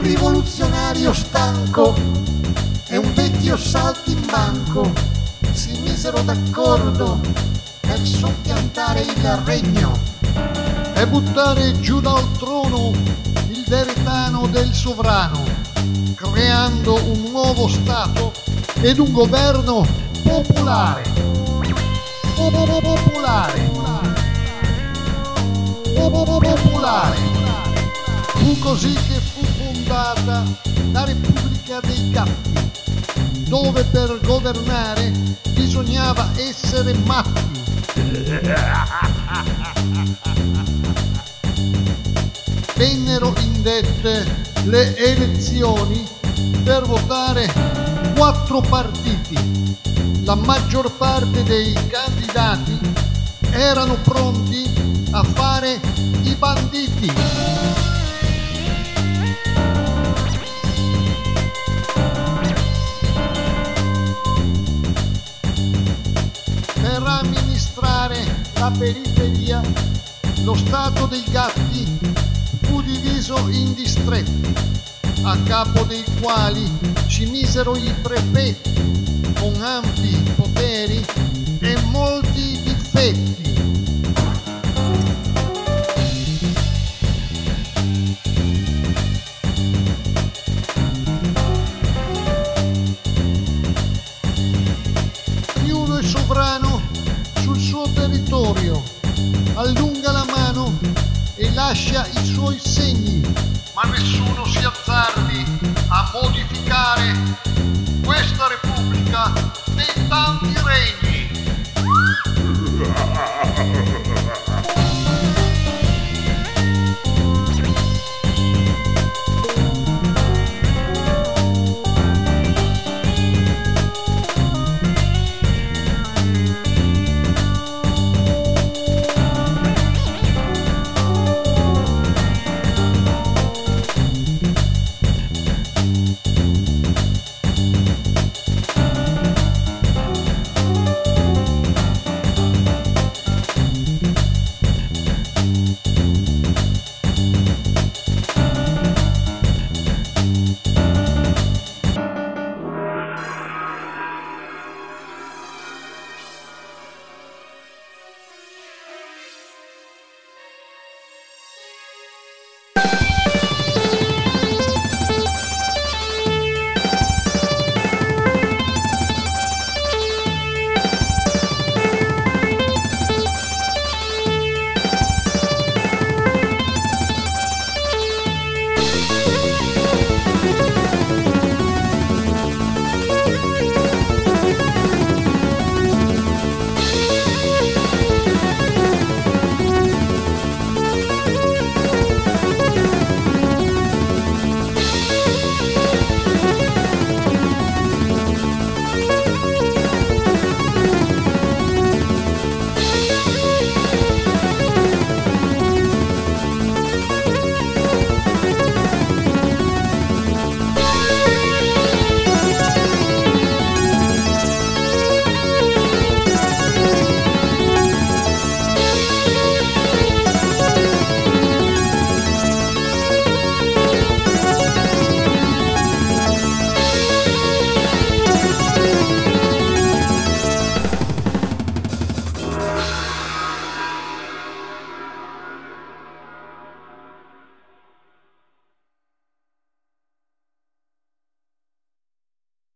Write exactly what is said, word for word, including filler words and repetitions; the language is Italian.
rivoluzionario stanco e un vecchio saltimbanco si misero d'accordo per soppiantare il regno e buttare giù dal trono il deretano del sovrano, creando un nuovo Stato ed un governo popolare. Popolare. Popolare. Fu così che fu fondata la Repubblica dei Gatti, dove per governare bisognava essere matti. Vennero indette le elezioni per votare quattro partiti. La maggior parte dei candidati erano pronti a fare i banditi. Per amministrare la periferia, lo Stato dei Gatti fu diviso in distretti, a capo dei quali ci misero i prefetti, con ampi poteri e molti difetti. Ognuno è sovrano sul suo territorio, allunga la mano e lascia i suoi segni, ma nessuno si azzardi a modificare questa Repubblica dei tanti regni.